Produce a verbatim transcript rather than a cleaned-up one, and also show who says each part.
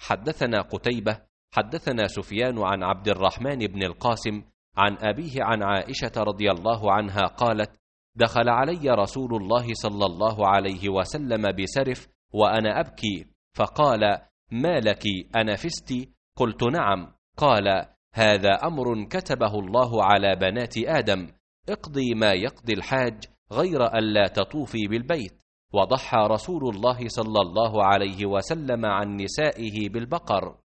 Speaker 1: حدثنا قتيبة حدثنا سفيان عن عبد الرحمن بن القاسم عن أبيه عن عائشة رضي الله عنها قالت: دخل علي رسول الله صلى الله عليه وسلم بسرف وأنا أبكي، فقال: ما لك أنفست؟ قلت: نعم. قال: هذا أمر كتبه الله على بنات آدم، اقضي ما يقضي الحاج غير ألا تطوفي بالبيت. وضحى رسول الله صلى الله عليه وسلم عن نسائه بالبقر.